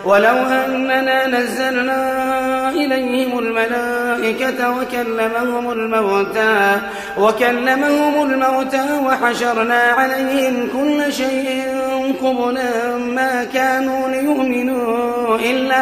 ولو أننا نزلنا إليهم الملائكة وكلمهم الموتى وحشرنا عليهم كل شيء قبلا ما كانوا ليؤمنوا إلا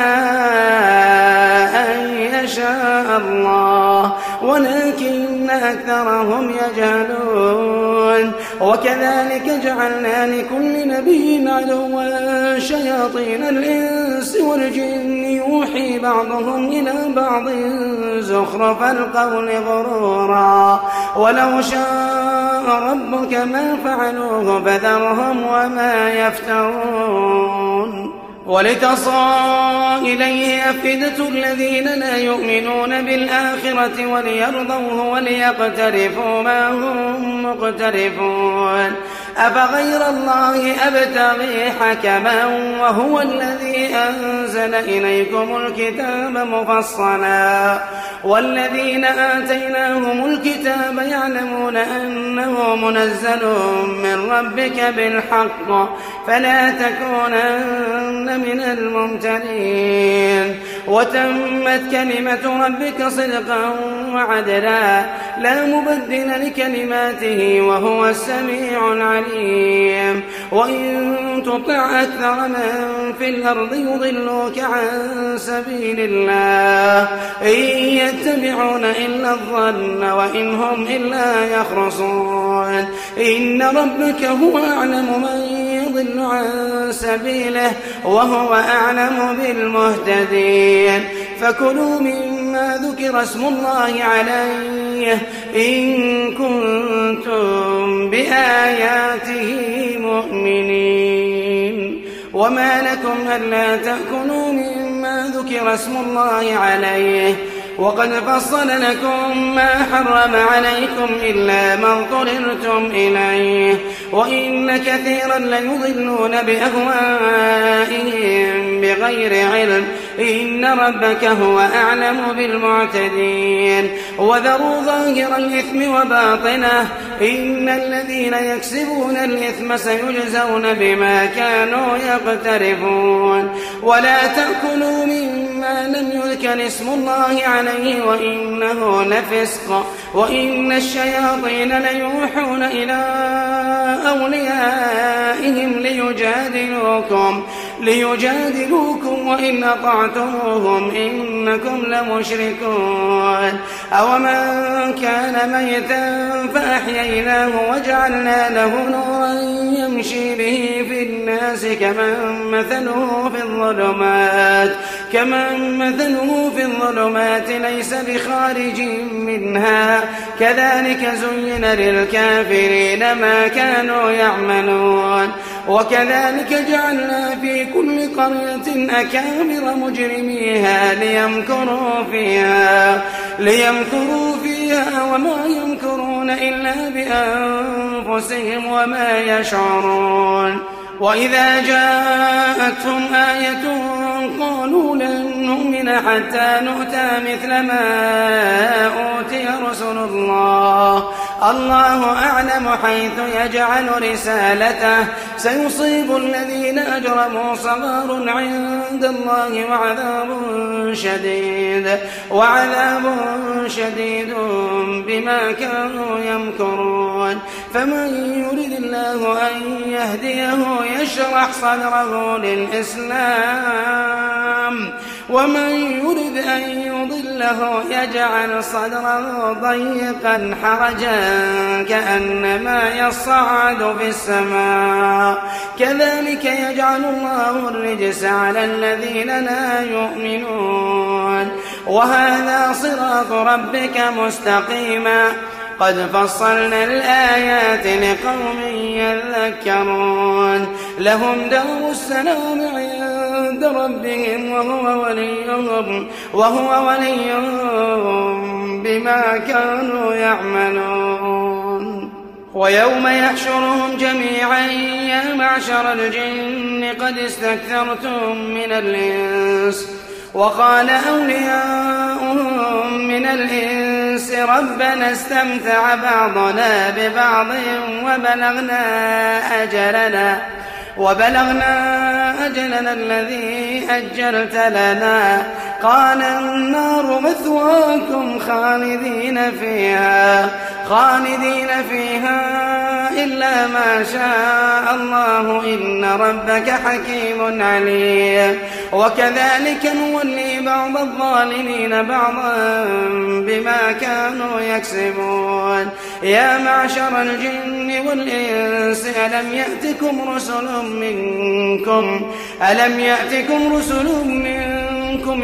أن يشاء الله ولكن أكثرهم يجهلون. وكذلك جعلنا لكل نبي عدوا شياطين الإنس والجن يوحي بعضهم إلى بعض زخرف القول غرورا ولو شاء ربك ما فعلوه فذرهم وما يفترون. ولتصغى إليه أفئدة الذين لا يؤمنون بالآخرة وليرضوه وليقترفوا ما هم مقترفون. أفغير الله أبتغي حكما وهو الذي أنزل إليكم الكتاب مفصلا والذين آتيناهم الكتاب يعلمون أنه منزل من ربك بالحق فلا تكونن من الممترين. وتمت كلمة ربك صدقا وعدلا لا مبدل لكلماته وهو السميع العليم. وإن تطع أكثر من في الأرض يضلوك عن سبيل الله إن يتبعون إلا الظن وإن هم إلا يخرصون. إن ربك هو أعلم من يضل عن سبيله وهو أعلم بالمهتدين. فكلوا مما ذكر اسم الله عليه إن كنتم بآياته مؤمنين. وما لكم ألا تأكلوا مما ذكر اسم الله عليه وقد فصل لكم ما حرم عليكم إلا ما اضطررتم إليه وإن كثيرا ليضلون بأهوائهم بغير علم إن ربك هو أعلم بالمعتدين. وذروا ظاهر الإثم وباطنه إن الذين يكسبون الإثم سيجزون بما كانوا يقترفون. ولا تأكلوا مما لم يذكر اسم الله عليه وإنه لفسق وإن الشياطين ليوحون إلى أوليائهم ليجادلوكم وإن أطعتموهم إنكم لمشركون. أومن كان ميتا فأحييناه وجعلنا له نورا يمشي به في الناس كمن مثله في الظلمات ليس بخارج منها كذلك زين للكافرين ما كانوا يعملون. وكذلك جعلنا في كل قرية أكابر مجرميها ليمكروا فيها وما يمكرون إلا بأنفسهم وما يشعرون. وإذا جاءتهم آية قالوا لن نؤمن حتى نؤتى مثل ما أوتي رسل الله أعلم حيث يجعل رسالته سيصيب الذين أجرموا صغار عند الله وعذاب شديد بما كانوا يمكرون. فمن يرد الله أن يهديه يشرح صدره للإسلام ومن يرد أن يضله يجعل صدره ضيقا حرجا كأنما يصعد في السماء كذلك يجعل الله الرجس على الذين لا يؤمنون. وهذا صراط ربك مستقيما قد فصلنا الآيات لقوم يذكرون. لهم دار السلام عند ربهم وهو وليهم بما كانوا يعملون. ويوم يحشرهم جميعا يا معشر الجن قد استكثرتم من الإنس وقال أولياؤهم من الإنس ربنا استمتع بعضنا ببعض وبلغنا أجلنا الذي أجلت لنا قال النار مثواكم خالدين فيها إلا ما شاء الله إن ربك حكيم عليم وكذلك نولي بعض الظالمين بعضا بما كانوا يكسبون يا معشر الجن والإنس ألم يأتكم رسل منكم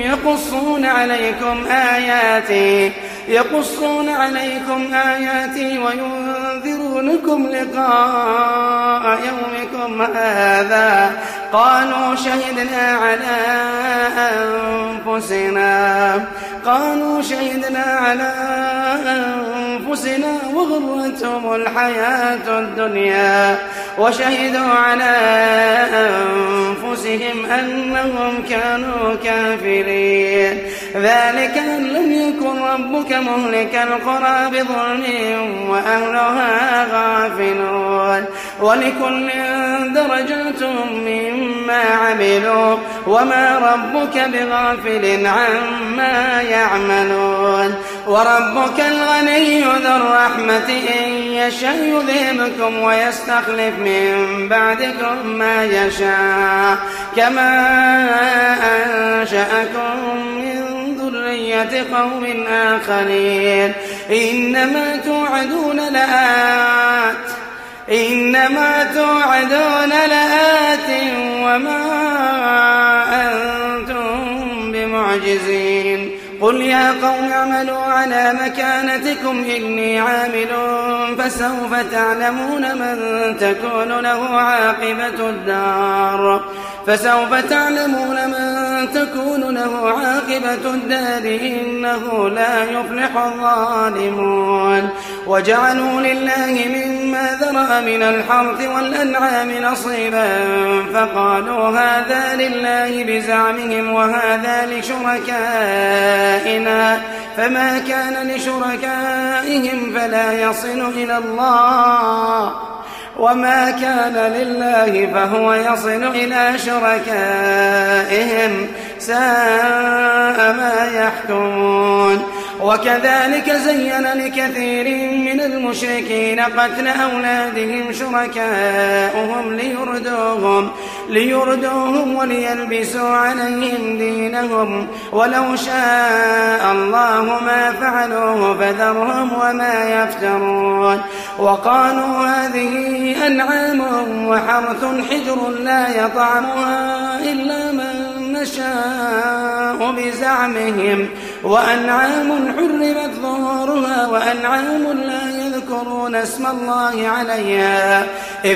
يقصون عليكم آياتي وينذرونكم لقاء يومكم هذا قالوا شهدنا على أنفسنا وغرتهم الحياة الدنيا وشهدوا على أنفسهم أنهم كانوا كافرين ذلك أن لم يكن ربك مهلك القرى بظلم وأهلها غافلون ولكل درجات مما عملوا وما ربك بغافل عما يعملون وربك الغني ذو الرحمة إن يشأ يذهبكم ويستخلف من بعدكم ما يشاء كما أنشأكم من ذرية قوم آخرين إنما توعدون لآت وما أنتم بمعجزين قل يا قوم اعملوا على مكانتكم إني عامل فسوف تعلمون من تكون له عاقبة الدار إنه لا يفلح الظالمون وجعلوا لله مما ذرأ من الحرث والأنعام نصيبا فقالوا هذا لله بزعمهم وهذا لشركائنا فما كان لشركائهم فلا يصل إلى الله وما كان لله فهو يصل إلى شركائهم ساء ما يحكمون وكذلك زين لكثير من المشركين قتل أولادهم شركاؤهم ليردوهم وليلبسوا عليهم دينهم ولو شاء الله ما فعلوه فذرهم وما يفترون وقالوا هذه أنعام وحرث حجر لا يطعمها إلا من نشاء بزعمهم وأنعام حرمت ظهورها وأنعام لا يذكرون اسم الله عليها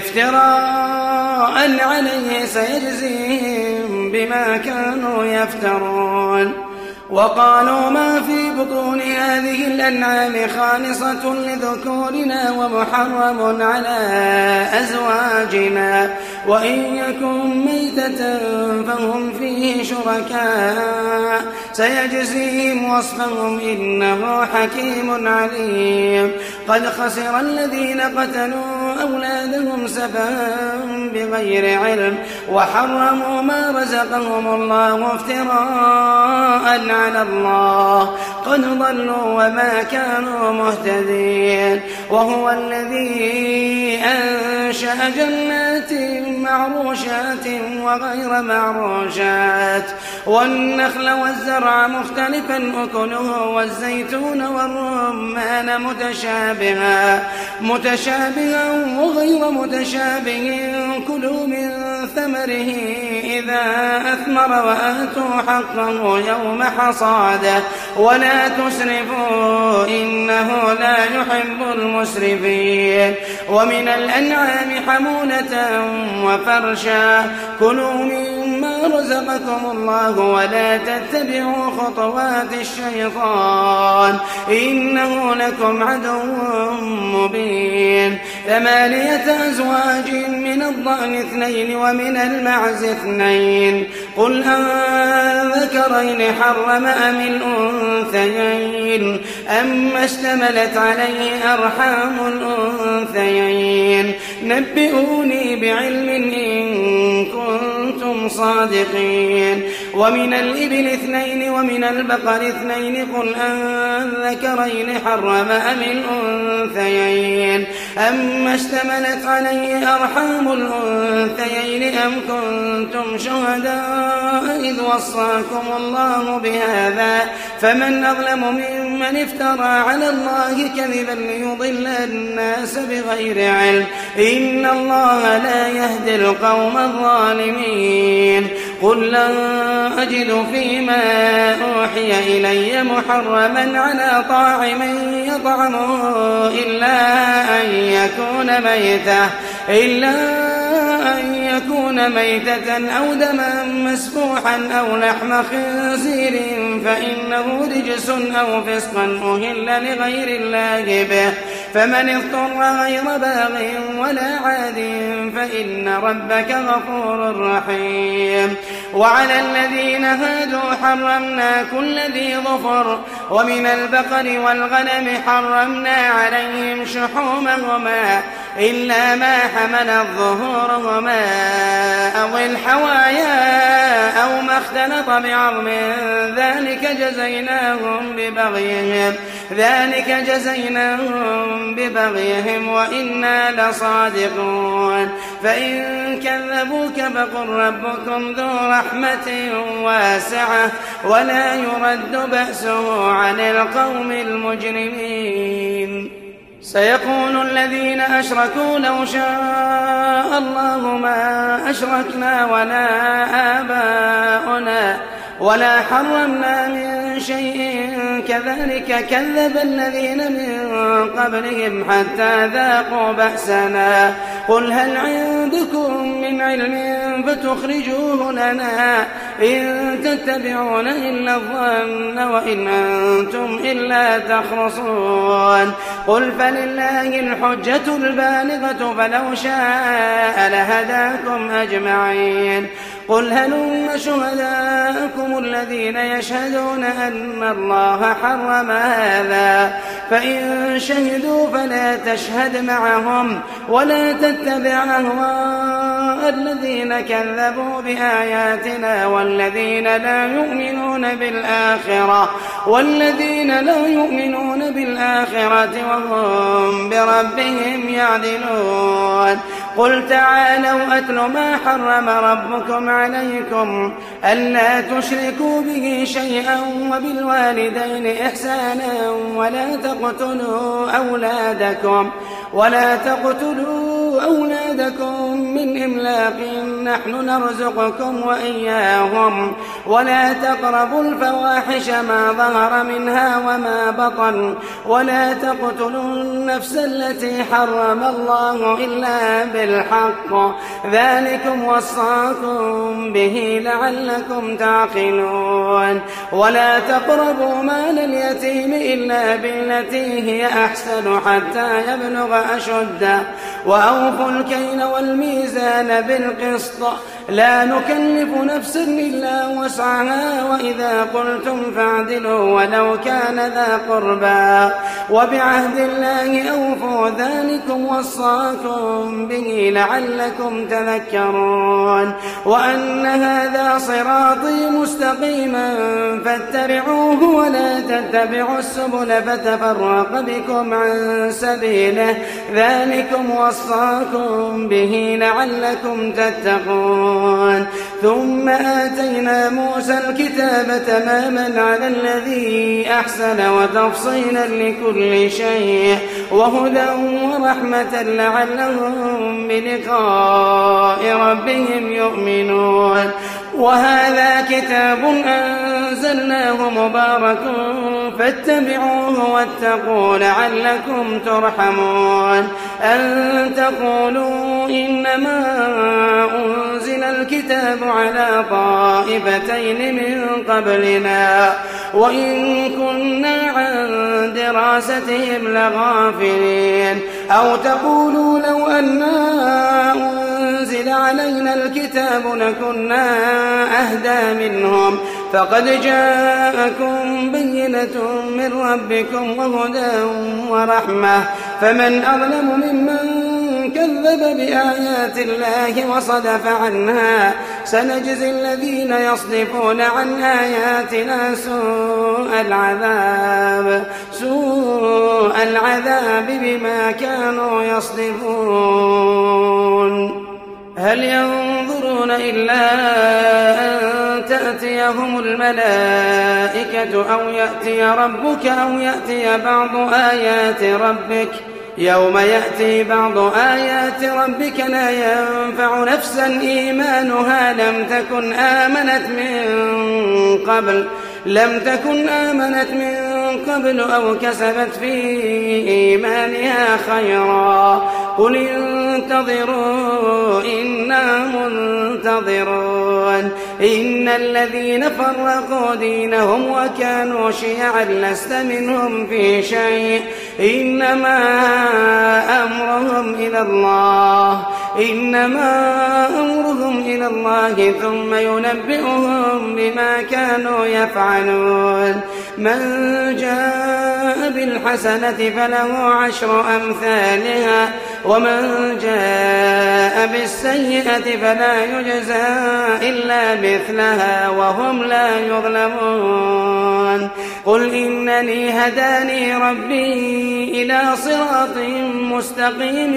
افتراء عليه سيجزيهم بما كانوا يفترون وقالوا ما في بطون هذه الأنعام خالصة لذكورنا ومحرم على أزواجنا وإن يكن ميتة فهم فيه شركاء سيجزيهم وصفهم إنه حكيم عليم قد خسر الذين قتلوا أولادهم سفها بغير علم وحرموا ما رزقهم الله افتراء على الله قد ضلوا وما كانوا مهتدين وهو الذي أنشأ جنات معروشات وغير معروشات والنخل والزرع مختلفا أكله والزيتون والرمان متشابها وغير متشابه كلوا من ثمره إذا أثمر وآتوا حقه يوم حصاده ولا تسرفوا إنه لا يحب المسرفين ومن الأنعام حمولة وفرشا كلوا مما رزقكم الله ولا تتبعوا خطوات الشيطان إنه لكم عدو مبين 8 أزواج من الضأن 2 ومن المعز 2 قل الذكرين حرم أم الأنثيين أما اشتملت عليه أرحام الأنثيين نبئوني بعلم إن كنتم صادقين ومن الإبل 2 ومن البقر 2 قل أذكرين حرم أم الأنثيين أما اشتملت عليه أرحام الأنثيين أم كنتم شهداء إذ وصاكم الله بهذا فمن أظلم ممن افترى على الله كذبا ليضل الناس بغير علم إن الله لا يهدي القوم الظالمين قل لا أجد فيما أوحي إلي محرما على طاعم يطعمه إلا أن يكون ميتة أو دما مسفوحا أو لحم خنزير فإنه رجس أو فسقا أهل لغير الله به فمن اضطر غير باغ ولا عاد فإن ربك غفور رحيم وعلى الذين هادوا حرمنا كل ذي ظفر ومن البقر والغنم حرمنا عليهم شحومهما إلا ما حمل ظهورهما أو الحوايا أو ما اختلط بعظم ذلك جزيناهم ببغيهم وإنا لصادقون فإن كذبوك فقل ربكم ذو رحمة واسعة ولا يرد بأسه عن القوم المجرمين سيقول الذين أشركوا لو شاء الله ما أشركنا ولا آباؤنا ولا حرمنا من شيء كذلك كذب الذين من قبلهم حتى ذاقوا بأسنا قل هل عندكم من علم فتخرجوه لنا إن تتبعون إلا الظن وإن أنتم إلا تخرصون قل فلله الحجة البالغة فلو شاء لهداكم أجمعين قل هلم شهداءكم الذين يشهدون أن الله حرم هذا فإن شهدوا فلا تشهد معهم ولا تتبع أهواء الذين كذبوا بآياتنا والذين لا يؤمنون بالآخرة وهم بربهم يعدلون قل تعالوا أتل ما حرم ربكم عليكم ألا تشركوا به شيئا وبالوالدين إحسانا ولا تقتلوا أولادكم من إملاق نحن نرزقكم وإياهم ولا تقربوا الفواحش ما ظهر منها وما بطن ولا تقتلوا النفس التي حرم الله إلا بالحق ذلكم وصاكم به لعلكم تعقلون ولا تقربوا مال اليتيم إلا بالتي هي أحسن حتى يبلغ أشده وأوفوا الكيل والميزان بالقسط لا نكلف نفسا إلا وسعها وإذا قلتم فاعدلوا ولو كان ذا قربى وبعهد الله أوفوا ذلكم وصاكم به لعلكم تذكرون وأن هذا صراطي مستقيما فاتبعوه ولا تتبعوا السبل فتفرق بكم عن سبيله ذلكم وصاكم به لعلكم تتقون ثم آتينا موسى الكتاب تماما على الذي أحسن وتفصيلا لكل شيء وهدى ورحمة لعلهم بلقاء ربهم يؤمنون وهذا كتاب أنزلناه مبارك فاتبعوه واتقوا لعلكم ترحمون أن تقولوا إنما أنزل الكتاب على طائفتين من قبلنا وإن كنا عن دراستهم لغافلين أو تقولوا لو أنا أنزل علينا الكتاب لكنا أهدى منهم فقد جاءكم بينة من ربكم وهدى ورحمة فمن أظلم ممن كذب بآيات الله وصدف عنها سنجزي الذين يصدفون عن آياتنا سوء العذاب بما كانوا يصدفون هل ينظرون إلا أن تأتيهم الملائكة أو يأتي ربك أو يأتي بعض آيات ربك يوم يأتي بعض آيات ربك لا ينفع نفسا إيمانها لم تكن آمنت من قبل أو كسبت في إيمانها خيرا قل انتظروا إنا منتظرون إن الذين فرقوا دينهم وكانوا شيعا لست منهم في شيء إنما أمرهم إلى الله ثم ينبئهم بما كانوا يفعلون من جاء بالحسنة فله 10 أمثالها ومن جاء بالسيئة فلا يجزى إلا مثلها وهم لا يظلمون قل إنني هداني ربي إلى صراط مستقيم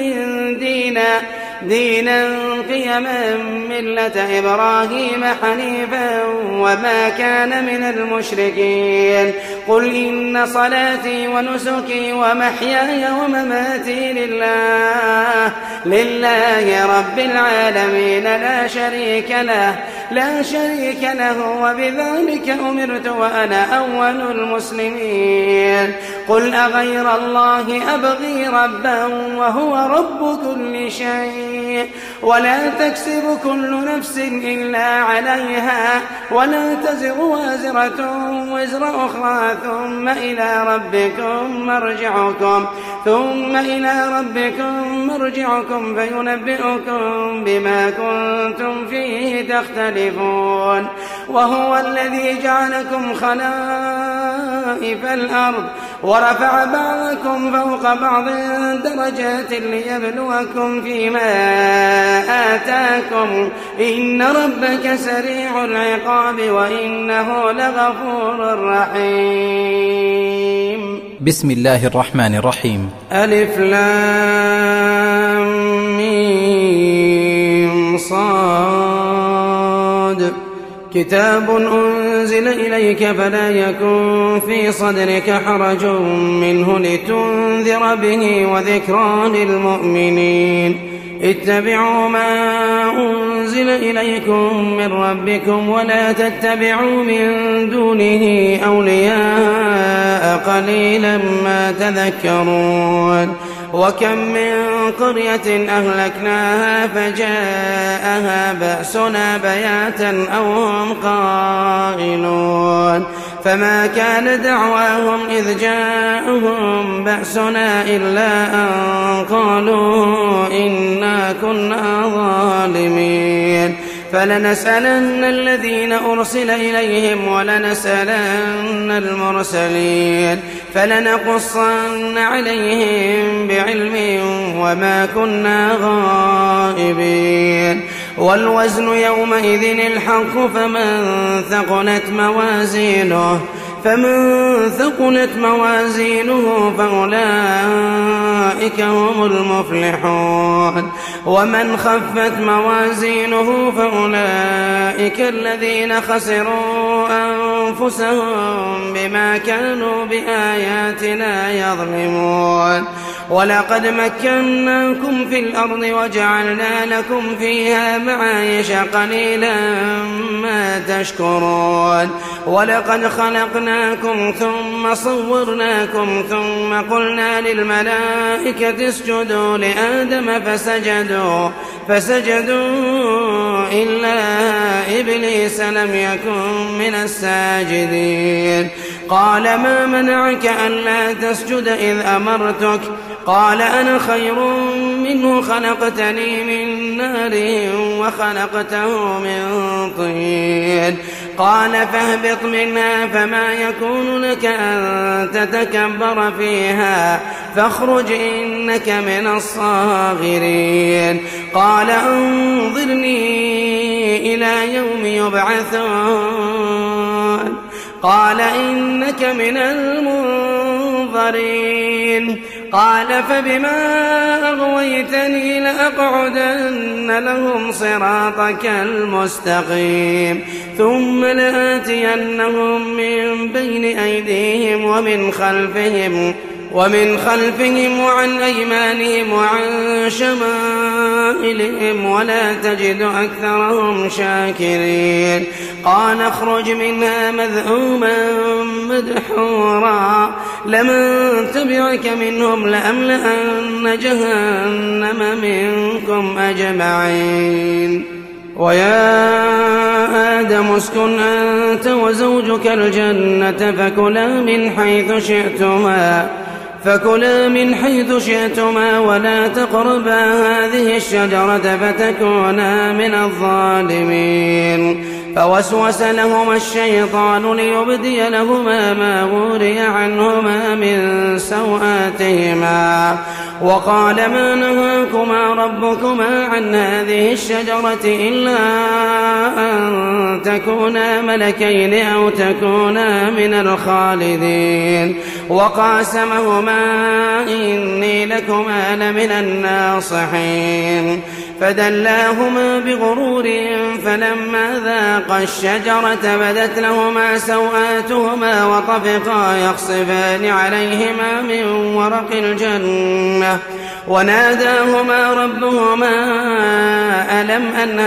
دينا قيما ملة إبراهيم حنيفا وما كان من المشركين قل إن صلاتي ونسكي ومحياي ومماتي لله رب العالمين لا شريك له وبذلك أمرت وأنا أول المسلمين قل أغير الله أبغي ربا وهو رب كل شيء ولا تكسب كل نفس إلا عليها ولا تزر وازرة وزر أخرى ثم إلى ربكم مرجعكم فينبئكم بما كنتم فيه تختلفون وهو الذي جعلكم خلائف الأرض ورفع بعضكم فوق بعض درجات ليبلوكم فيما آتاكم إن ربك سريع العقاب وإنه لغفور رحيم بسم الله الرحمن الرحيم ألف لام ميم صاد كتاب أنزل إليك فلا يكن في صدرك حرج منه لتنذر به وذكرى للمؤمنين اتبعوا ما أنزل إليكم من ربكم ولا تتبعوا من دونه أولياء قليلا ما تذكرون وكم من قرية أهلكناها فجاءها بأسنا بياتا أو هم قائلون فما كان دعواهم إذ جاءهم بأسنا إلا أن قالوا إنا كنا ظالمين فلنسألن الذين أرسل إليهم ولنسألن المرسلين فلنقصن عليهم بعلم وما كنا غائبين والوزن يومئذ الحق فمن ثقلت موازينه فأولئك هم المفلحون ومن خفت موازينه فأولئك الذين خسروا أنفسهم بما كانوا بآياتنا يظلمون ولقد مكناكم في الأرض وجعلنا لكم فيها معايش قليلا ما تشكرون ولقد خلقناكم ثم صورناكم ثم قلنا للملائكة اسجدوا لآدم فسجدوا إلا إبليس لم يكن من الساجدين قال ما منعك ألا تسجد إذ أمرتك قال أنا خير منه خلقتني من نار وخلقته من طين قال فاهبط منها فما يكون لك أن تتكبر فيها فاخرج إنك من الصاغرين قال أنظرني إلى يوم يبعثون قال إنك من المنظرين قال فبما أغويتني لأقعدن لهم صراطك المستقيم ثم لآتينهم من بين أيديهم ومن خلفهم وعن أيمانهم وعن شمائلهم ولا تجد أكثرهم شاكرين قال اخرج منها مذءوما مدحورا لمن تبعك منهم لأملأن جهنم منكم أجمعين ويا آدم اسكن أنت وزوجك الجنة فكلا من حيث شئتما ولا تقربا هذه الشجرة فتكونا من الظالمين فوسوس لهما الشيطان ليبدي لهما ما وري عنهما من سوآتهما وقال ما نهاكما ربكما عن هذه الشجرة إلا أن تكونا ملكين أو تكونا من الخالدين وقاسمهما إني لكما لمن الناصحين فدلاهما بغرور فلما ذاقا الشجرة بدت لهما سوآتهما وطفقا يخصفان عليهما من ورق الجنة وناداهما ربهما ألم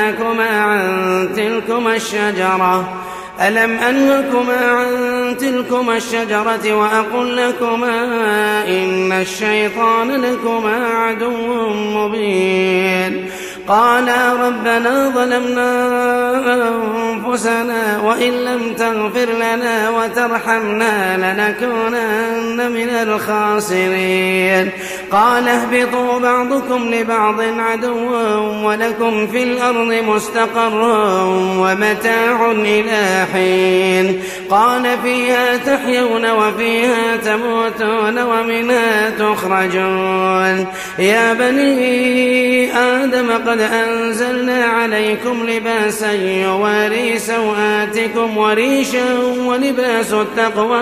أنهكما عن تلكما الشجرة وأقل لكما إن الشيطان لكما عدو مبين قالا ربنا ظلمنا أنفسنا وإن لم تغفر لنا وترحمنا لنكونن من الخاسرين قال اهبطوا بعضكم لبعض عدو ولكم في الأرض مستقر ومتاع إلى حين قال فيها تحيون وفيها تموتون ومنها تخرجون يا بني آدم قد أنزلنا عليكم لباسا يواري سوآتكم وريشا ولباس التقوى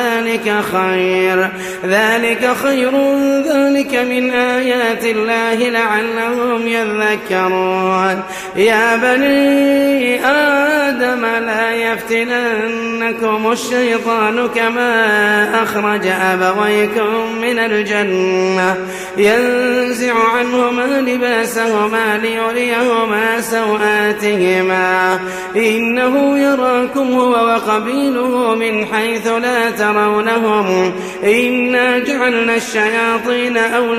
ذلك خير ذلك من آيات الله لعلهم يذكرون يا بني آدم لا يفتننكم الشيطان كما أخرج أبويكم من الجنة ينزع عنهما لباسهما ليريهما سوآتهما إنه يراكم هو وقبيله من حيث لا ترونهم إنا جعلنا الشياطين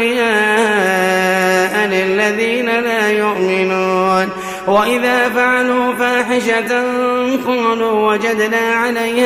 أولياء للذين لا يؤمنون وإذا فعلوا فاحشة قالوا وجدنا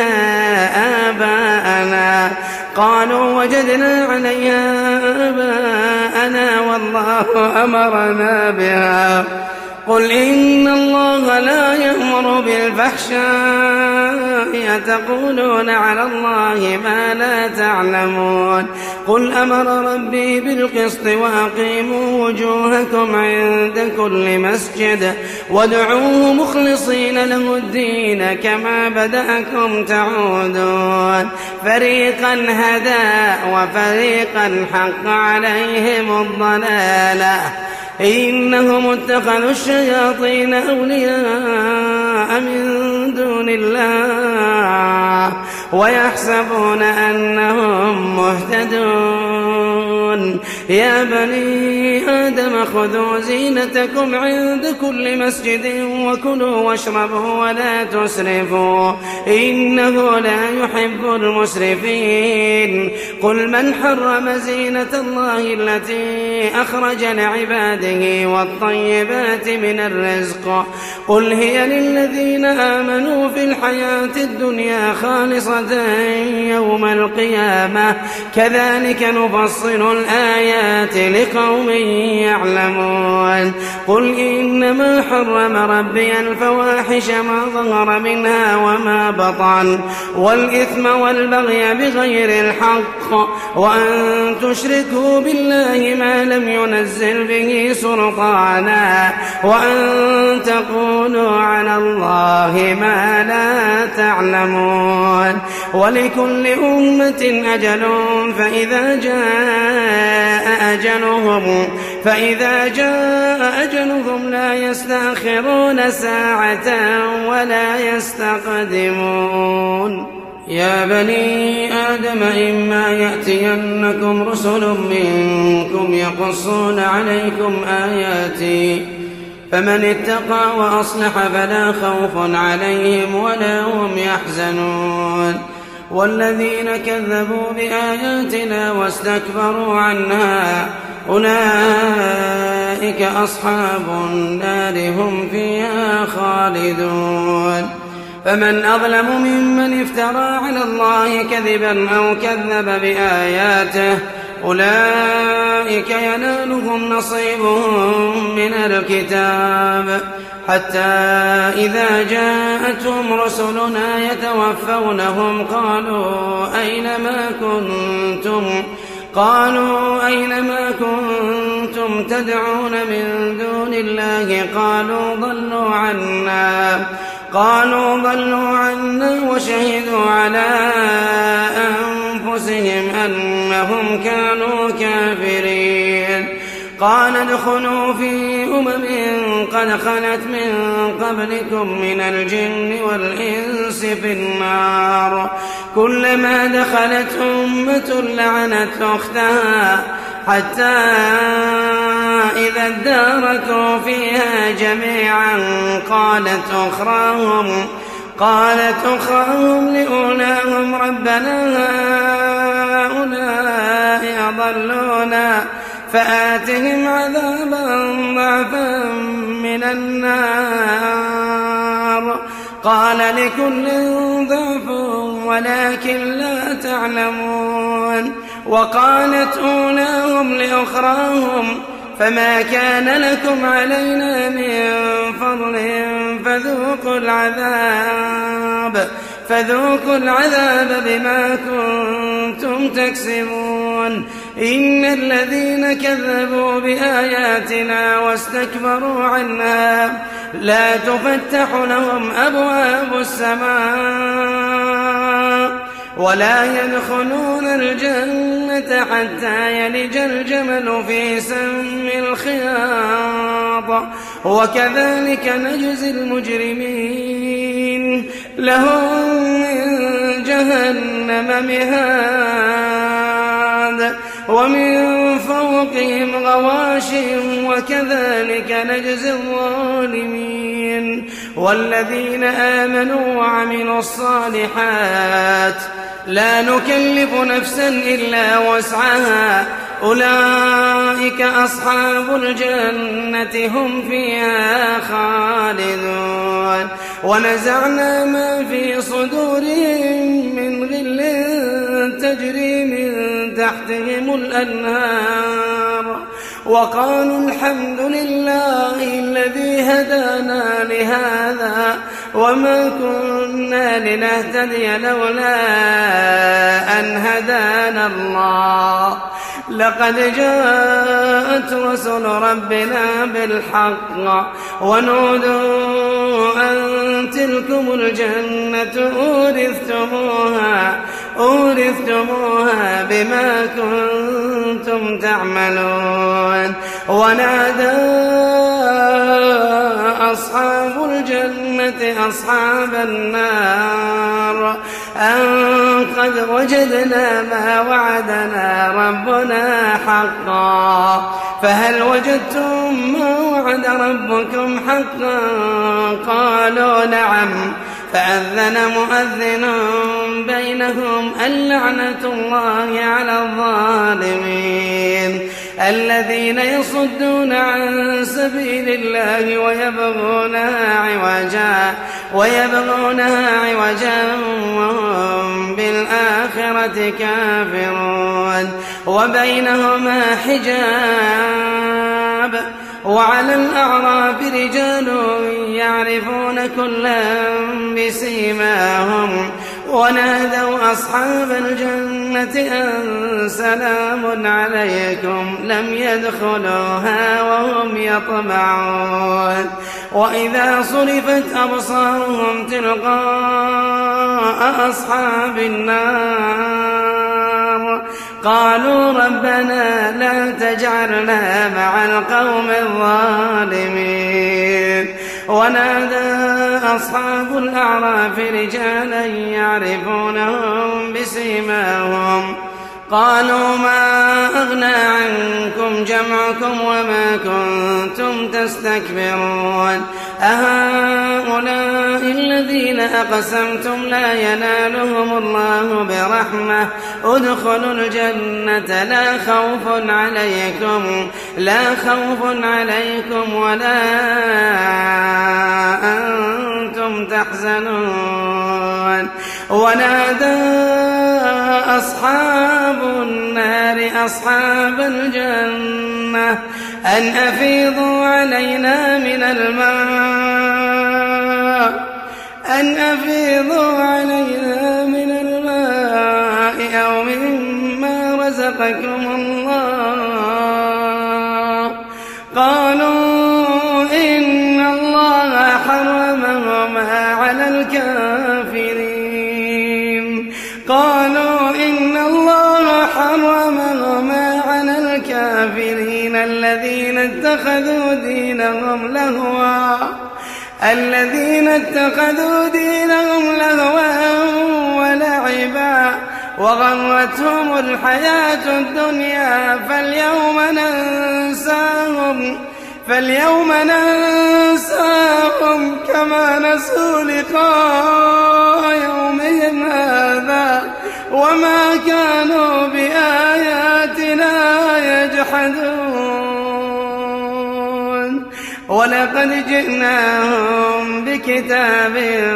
عليها آباءنا والله أمرنا بها قل إن الله لا يأمر بالفحشاء تقولون على الله ما لا تعلمون قل أمر ربي بالقسط وأقيموا وجوهكم عند كل مسجد وادعوه مخلصين له الدين كما بدأكم تعودون فريقا هدى وفريقا حق عليهم الضلالة إنهم اتخذوا الشياطين أولياء من دون الله ويحسبون أنهم مهتدون يا بني آدم خذوا زينتكم عند كل مسجد وكلوا واشربوا ولا تسرفوا إنه لا يحب المسرفين قل من حرم زينة الله التي أخرج لعباده والطيبات من الرزق قل هي للذين آمنوا في الحياة الدنيا خالصة يوم القيامة كذلك نفصل الآيات لقوم يعلمون قل إنما حرم ربي الفواحش ما ظهر منها وما بطن والإثم والبغي بغير الحق وأن تشركوا بالله ما لم ينزل به سلطانا وأن تقولوا على الله ما لا تعلمون ولكل أمة أجل فإذا جاء أجلهم لا يستأخرون ساعة ولا يستقدمون يا بني آدم إما يأتينكم رسل منكم يقصون عليكم آياتي فمن اتقى وأصلح فلا خوف عليهم ولا هم يحزنون والذين كذبوا بآياتنا واستكبروا عنها أولئك أصحاب النار هم فيها خالدون فمن أظلم ممن افترى على الله كذبا أو كذب بآياته أولئك ينالهم نصيبهم من الكتاب حتى إذا جاءتهم رسلنا يتوفونهم قالوا أين ما كنتم تدعون من دون الله قالوا ضلوا عنا وشهدوا على أنفسهم أنهم كانوا كافرين قال ادخلوا في قد خلت من قبلكم من الجن والإنس في النار كلما دخلت أمة لعنت أختها حتى إذا اداركوا فيها جميعا قالت أخراهم لأولاهم ربنا هؤلاء أضلونا فآتهم عذابا ضعفا من النار قال لكل ضعف ولكن لا تعلمون وقالت أولاهم لأخراهم فما كان لكم علينا من فضل فذوقوا العذاب بما كنتم تكسبون إن الذين كذبوا بآياتنا واستكبروا عنها لا تفتح لهم أبواب السماء ولا يدخلون الجنة حتى يلج الجمل في سم الخياط وكذلك نجزي المجرمين لهم من جهنم مهاد ومن فوقهم غواش وكذلك نجزي الظالمين والذين آمنوا وعملوا الصالحات لا نكلف نفسا إلا وسعها أولئك أصحاب الجنة هم فيها خالدون ونزعنا ما في صدورهم من غل تجري من تحتهم الأنهار وقالوا الحمد لله الذي هدانا لهذا وما كنا لنهتدي لولا أن هدانا الله لقد جاءت رسل ربنا بالحق ونودوا أن تلكم الجنة أورثتموها بما كنتم تعملون ونادى أصحاب الجنة أصحاب النار أن قد وجدنا ما وعدنا ربنا حقا فهل وجدتم ما وعد ربكم حقا قالوا نعم فأذن مؤذن بينهم اللعنة الله على الظالمين الذين يصدون عن سبيل الله ويبغونها عوجا وهم بالآخرة كافرون وبينهما حجاب وعلى الأعراف رجال يعرفون كلا بسيماهم ونادوا أصحاب الجنة أن سلام عليكم لم يدخلوها وهم يطمعون وإذا صرفت أبصارهم تلقاء أصحاب النار قالوا ربنا لا تجعلنا مع القوم الظالمين ونادى أصحاب الأعراف رجالا يعرفونهم بسيماهم قالوا ما أغنى عنكم جمعكم وما كنتم تستكبرون أهؤلاء الذين أقسمتم لا ينالهم الله برحمة ادخلوا الجنة لا خوف عليكم ولا أنتم تحزنون ونادى أصحاب النار أصحاب الجنة أن أفيضوا علينا من الماء أو مما رزقكم الله قالوا إن الله حرمهما على الكافرين الذين اتخذوا دينهم لهوا ولعبا وغرتهم الحياة الدنيا فاليوم ننساهم كما نسوا لقاء يومهم هذا وما كانوا بآياتنا يجحدون ولقد جئناهم بكتاب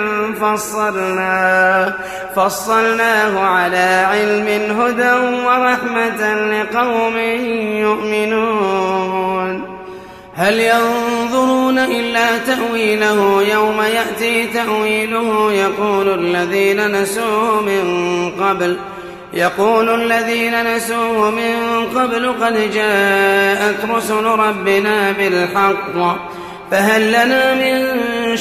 فصلناه على علم هدى ورحمة لقوم يؤمنون هل ينظرون إلا تأويله يوم يأتي تأويله يقول الذين نسوه من قبل قد جاءت رسل ربنا بالحق فهل لنا من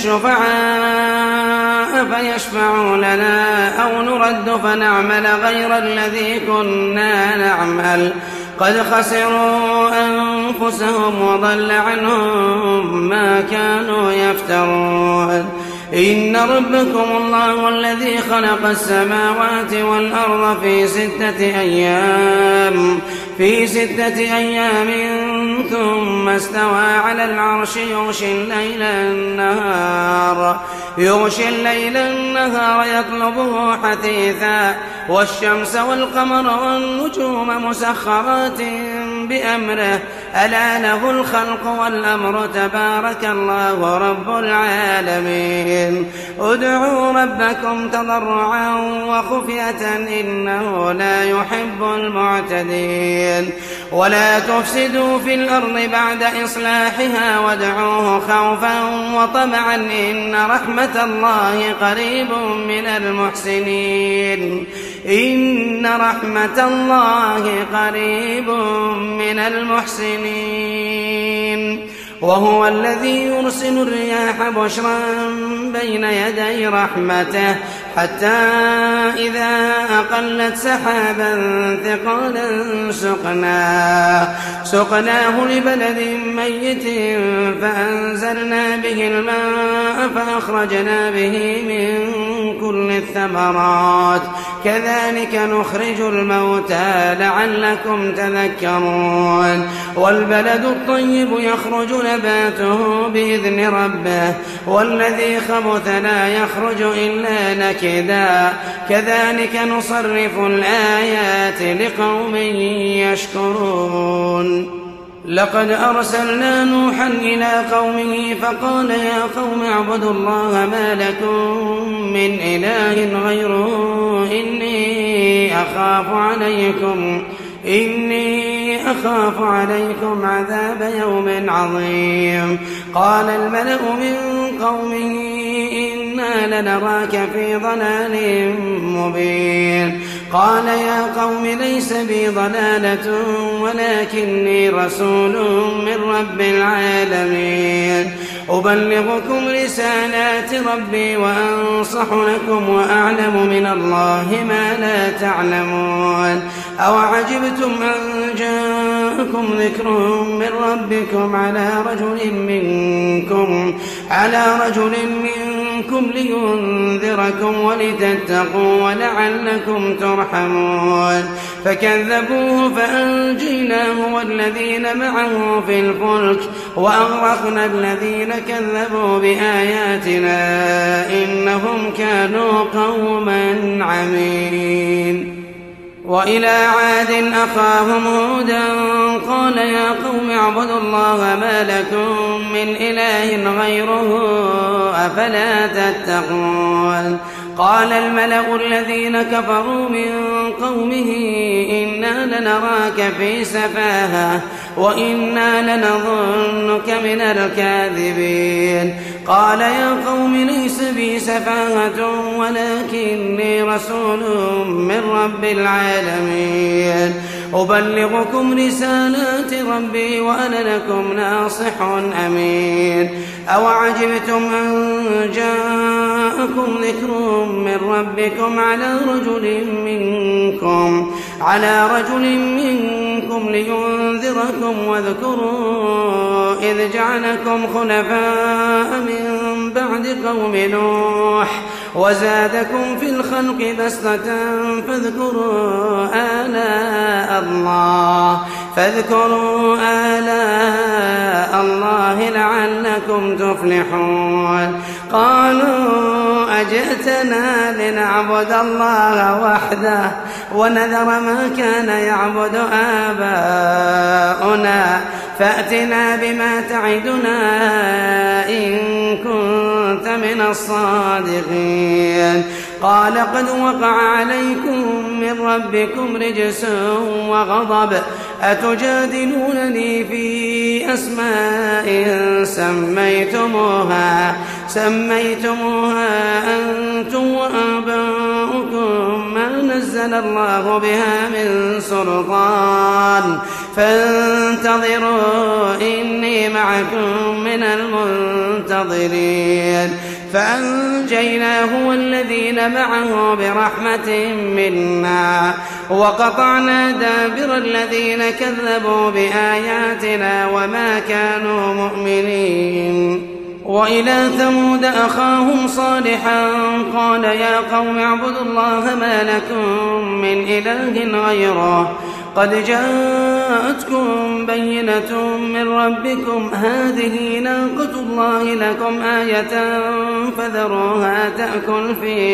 شفعاء فيشفعوا لنا أو نرد فنعمل غير الذي كنا نعمل قد خسروا أنفسهم وضل عنهم ما كانوا يفترون إن ربكم الله الذي خلق السماوات والأرض في 6 أيام ثم استوى على العرش يغشي الليل النهار يطلبه حثيثا والشمس والقمر والنجوم مسخرات بأمره ألا له الخلق والأمر تبارك الله رب العالمين ادعوا ربكم تضرعا وخفية إنه لا يحب المعتدين ولا تفسدوا في الأرض بعد إصلاحها وادعوه خوفا وطمعا إن رحمة الله قريب من المحسنين وهو الذي يرسل الرياح بشرا بين يدي رحمته حتى إذا أقلت سحابا ثقالا سقناه لبلد ميت فأنزلنا به الماء فأخرجنا به من كل الثمرات كذلك نخرج الموتى لعلكم تذكرون والبلد الطيب يخرج نباته بإذن ربه والذي خبث لا يخرج إلا نكدا كذلك نصرف الآيات لقوم يشكرون لقد أرسلنا نوحا إلى قومه فقال يا قوم اعبدوا الله ما لكم من إله غيره إني أخاف عليكم عذاب يوم عظيم قال الملأ من قومه إنا لنراك في ضلال مبين قال يا قوم ليس بي ضلالة ولكني رسول من رب العالمين أبلغكم رسالات ربي وأنصح لكم وأعلم من الله ما لا تعلمون أوعجبتم أن جاءكم ذكر من ربكم على رجل منكم لينذركم ولتتقوا ولعلكم ترحمون فكذبوه فأنجيناه والذين معه في الفلك وأغرقنا الذين كذبوا بآياتنا إنهم كانوا قوما عمين وإلى عاد أخاهم هودا قال يا قوم اعبدوا الله ما لكم من إله غيره أفلا تتقون قال الملأ الذين كفروا من قومه إنا لنراك في سفاهة وإنا لنظنك من الكاذبين قال يا قوم ليس بي سفاهة ولكني رسول من رب العالمين أبلغكم رسالات ربي وأنا لكم ناصح أمين أوعجبتم أن جاءكم ذكر من ربكم على رجل منكم لينذركم واذكروا إذ جعلكم خلفاء من بعد قوم نوح وزادكم في الخلق بسطة فاذكروا آلاء الله لعلكم تفلحون قالوا أجئتنا لنعبد الله وحده ونذر ما كان يعبد آباؤنا فأتنا بما تعدنا إن كنت من الصادقين قال قد وقع عليكم من ربكم رجس وغضب أتجادلونني في أسماء سميتموها أنتم وآباؤكم ما نزل الله بها من سلطان فانتظروا إني معكم من المنتظرين فأنجيناه والذين معه برحمة منا وقطعنا دابر الذين كذبوا بآياتنا وما كانوا مؤمنين وإلى ثمود أخاهم صالحا قال يا قوم اعبدوا الله ما لكم من إله غيره قد جاءتكم بينة من ربكم هذه ناقة الله لكم آية فذروها تأكل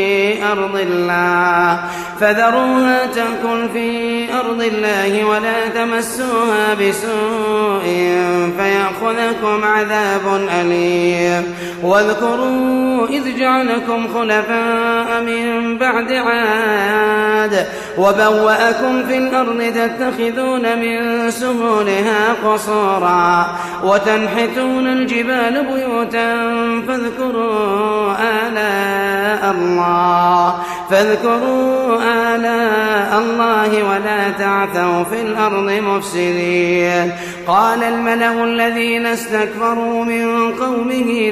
في أرض الله ولا تمسوها بسوء فيأخذكم عذاب أليم واذكروا إذ جعلكم خلفاء من بعد عاد وبوأكم في الأرض تتخذون من سهولها قصورا وتنحتون الجبال بيوتا فاذكروا فاذكروا آلاء الله ولا تعثوا في الأرض مفسدين. قال الملأ الذين استكبروا من قومه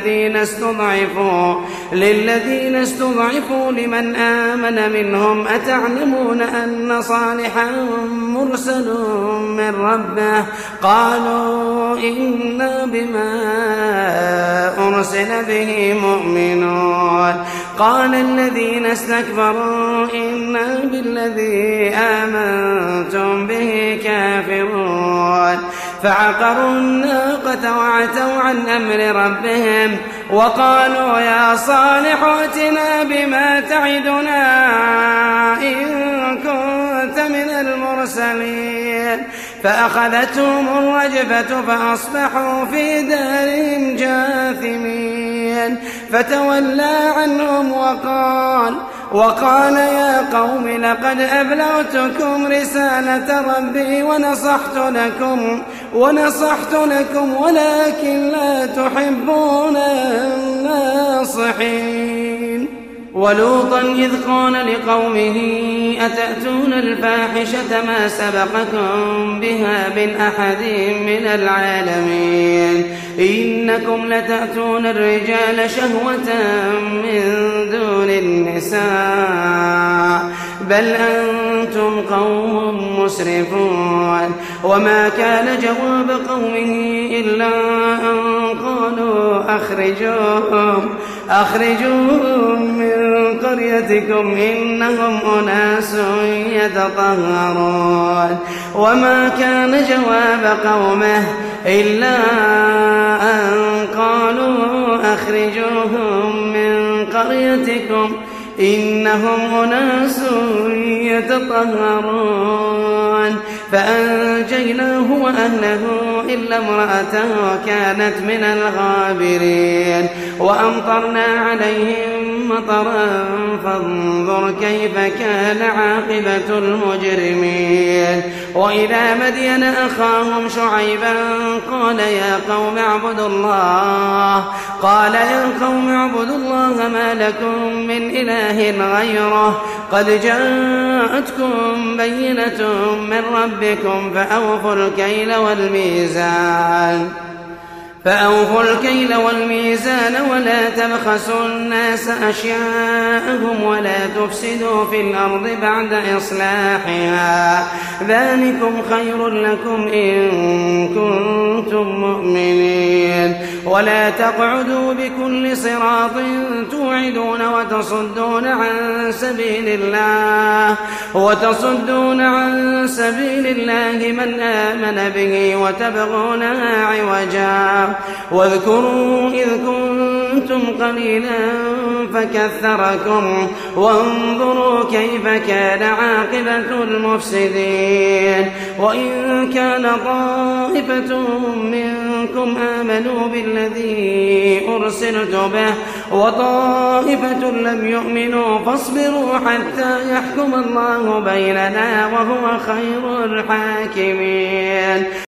للذين استضعفوا لمن آمن منهم أتعلمون أن صالحا مرسل من ربه؟ قالوا إنا بما أرسل به مؤمنون. قال الذين استكبروا إنا بالذي آمنتم به كافرون. فعقروا الناقة وعتوا عن أمر ربهم وقالوا يا صالح ائتنا بما تعدنا إن كنت من المرسلين. فأخذتهم الرجفة فأصبحوا في دارهم جاثمين. فتولى عنهم وقال يا قوم لقد أبلغتكم رسالة ربي ونصحت لكم ولكن لا تحبون الناصحين. ولوطا إذ قال لقومه أتأتون الفاحشة ما سبقكم بها من أحد من العالمين إنكم لتأتون الرجال شهوة من دون النساء بل أنتم قوم مسرفون. وما كان جواب قومه إلا أن قالوا أخرجوهم من قريتكم إنهم أناس يتطهرون. وما كان جواب قومه إلا أن قالوا أخرجوهم من قريتكم إنهم أناس يتطهرون. فأنجيناه وأهله إلا امرأته كانت من الغابرين. وأمطرنا عليهم مطرا فانظر كيف كان عاقبة المجرمين. وإلى مدين أخاهم شعيبا قال يا قوم اعبدوا الله ما لكم من إله غيره قد جاءتكم بينة من ربكم فأوفوا الكيل والميزان ولا تبخسوا الناس أشياءهم ولا تفسدوا في الأرض بعد إصلاحها ذلكم خير لكم إن كنتم مؤمنين. ولا تقعدوا بكل صراط توعدون وتصدون عن سبيل الله من آمن به وتبغونها عوجا. واذكروا إذ كنتم قليلا فكثركم وانظروا كيف كان عاقبة المفسدين. وإن كان طائفة منكم آمنوا بالذي أرسلت به وطائفة لم يؤمنوا فاصبروا حتى يحكم الله بيننا وهو خير الحاكمين.